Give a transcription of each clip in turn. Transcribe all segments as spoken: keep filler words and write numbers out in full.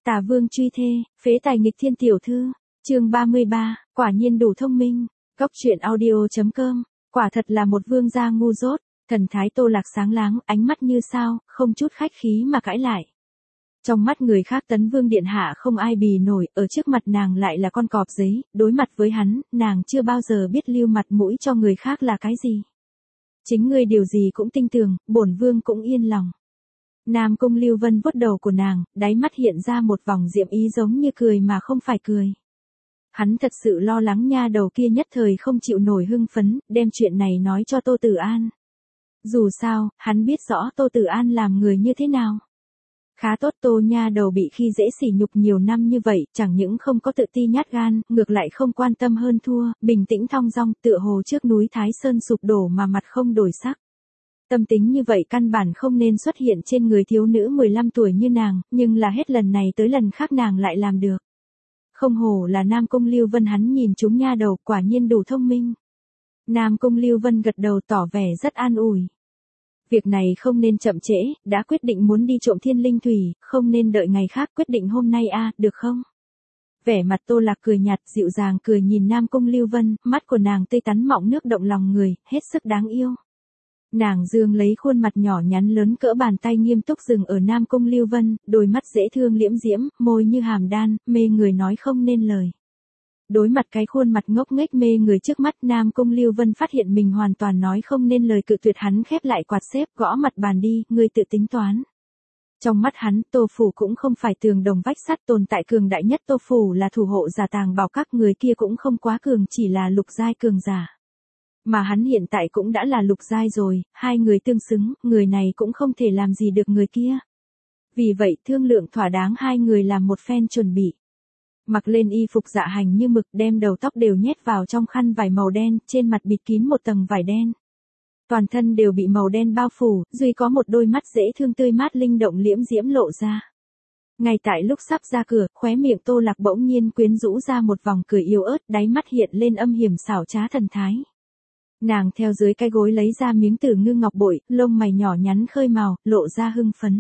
Tà vương truy thê, phế tài nghịch thiên tiểu thư, chương ba mươi ba, quả nhiên đủ thông minh, Cốc truyện audio.com, quả thật là một vương gia ngu dốt, thần thái Tô Lạc sáng láng, ánh mắt như sao, không chút khách khí mà cãi lại. Trong mắt người khác Tấn Vương điện hạ không ai bì nổi, ở trước mặt nàng lại là con cọp giấy, đối mặt với hắn, nàng chưa bao giờ biết lưu mặt mũi cho người khác là cái gì. Chính ngươi điều gì cũng tin tưởng, bổn vương cũng yên lòng. Nam Cung Lưu Vân vuốt đầu của nàng, đáy mắt hiện ra một vòng diệm ý giống như cười mà không phải cười. Hắn thật sự lo lắng nha đầu kia nhất thời không chịu nổi hưng phấn, đem chuyện này nói cho Tô Tử An. Dù sao, hắn biết rõ Tô Tử An làm người như thế nào. Khá tốt, Tô nha đầu bị khi dễ sỉ nhục nhiều năm như vậy, chẳng những không có tự ti nhát gan, ngược lại không quan tâm hơn thua, bình tĩnh thong dong, tựa hồ trước núi Thái Sơn sụp đổ mà mặt không đổi sắc. Tâm tính như vậy căn bản không nên xuất hiện trên người thiếu nữ mười lăm tuổi như nàng, nhưng là hết lần này tới lần khác nàng lại làm được. Không hổ là Nam Cung Lưu Vân, hắn nhìn chúng nha đầu, quả nhiên đủ thông minh. Nam Cung Lưu Vân gật đầu tỏ vẻ rất an ủi. Việc này không nên chậm trễ, đã quyết định muốn đi trộm thiên linh thủy, không nên đợi ngày khác, quyết định hôm nay a, được không? Vẻ mặt Tô Lạc cười nhạt, dịu dàng cười nhìn Nam Cung Lưu Vân, mắt của nàng tươi tắn mọng nước động lòng người, hết sức đáng yêu. Nàng dương lấy khuôn mặt nhỏ nhắn lớn cỡ bàn tay nghiêm túc dừng ở Nam Cung Lưu Vân, đôi mắt dễ thương liễm diễm, môi như hàm đan, mê người nói không nên lời. Đối mặt cái khuôn mặt ngốc nghếch mê người trước mắt, Nam Cung Lưu Vân phát hiện mình hoàn toàn nói không nên lời, cự tuyệt. Hắn khép lại quạt xếp, gõ mặt bàn đi, ngươi tự tính toán. Trong mắt hắn, Tô Phủ cũng không phải tường đồng vách sắt, tồn tại cường đại nhất Tô Phủ là thủ hộ giả tàng bảo các, người kia cũng không quá cường, chỉ là lục giai cường giả. Mà hắn hiện tại cũng đã là lục giai rồi, hai người tương xứng, người này cũng không thể làm gì được người kia. Vì vậy thương lượng thỏa đáng, hai người làm một phen chuẩn bị. Mặc lên y phục dạ hành như mực, đem đầu tóc đều nhét vào trong khăn vải màu đen, trên mặt bịt kín một tầng vải đen. Toàn thân đều bị màu đen bao phủ, duy có một đôi mắt dễ thương tươi mát linh động liễm diễm lộ ra. Ngay tại lúc sắp ra cửa, khóe miệng Tô Lạc bỗng nhiên quyến rũ ra một vòng cười yếu ớt, đáy mắt hiện lên âm hiểm xảo trá thần thái. Nàng theo dưới cái gối lấy ra miếng tử ngư ngọc bội, lông mày nhỏ nhắn khơi màu, lộ ra hưng phấn.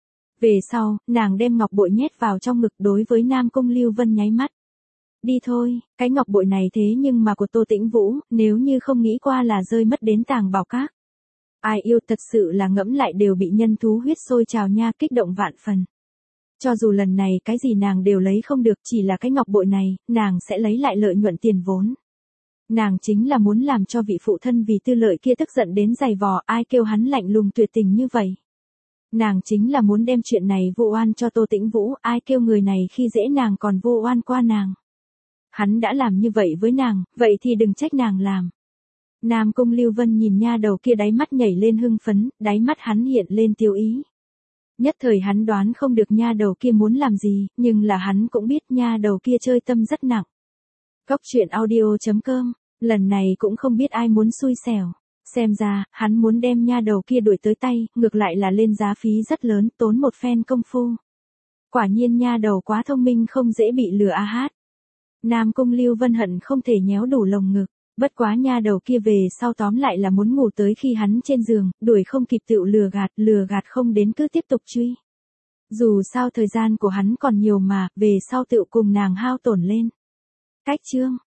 Về sau, nàng đem ngọc bội nhét vào trong ngực, đối với Nam Cung Lưu Vân nháy mắt. Đi thôi, cái ngọc bội này thế nhưng mà của Tô Tĩnh Vũ, nếu như không nghĩ qua là rơi mất đến tàng bảo các. Ai yêu thật sự là ngẫm lại đều bị nhân thú huyết sôi trào nha, kích động vạn phần. Cho dù lần này cái gì nàng đều lấy không được, chỉ là cái ngọc bội này, nàng sẽ lấy lại lợi nhuận tiền vốn. Nàng chính là muốn làm cho vị phụ thân vì tư lợi kia tức giận đến giày vò, ai kêu hắn lạnh lùng tuyệt tình như vậy. Nàng chính là muốn đem chuyện này vô oan cho Tô Tĩnh Vũ, ai kêu người này khi dễ nàng còn vô oan qua nàng. Hắn đã làm như vậy với nàng, vậy thì đừng trách nàng làm. Nam Cung Lưu Vân nhìn nha đầu kia, đáy mắt nhảy lên hưng phấn, đáy mắt hắn hiện lên tiêu ý. Nhất thời hắn đoán không được nha đầu kia muốn làm gì, nhưng là hắn cũng biết nha đầu kia chơi tâm rất nặng. Cốc truyện audio.com, lần này cũng không biết ai muốn xui xẻo. Xem ra, hắn muốn đem nha đầu kia đuổi tới tay, ngược lại là lên giá phí rất lớn, tốn một phen công phu. Quả nhiên nha đầu quá thông minh, không dễ bị lừa a hát. Nam Cung Lưu Vân hận không thể nhéo đủ lồng ngực, bất quá nha đầu kia về sau tóm lại là muốn ngủ tới khi hắn trên giường, đuổi không kịp tựu lừa gạt, lừa gạt không đến cứ tiếp tục truy. Dù sao thời gian của hắn còn nhiều mà, về sau tựu cùng nàng hao tổn lên. Cách chương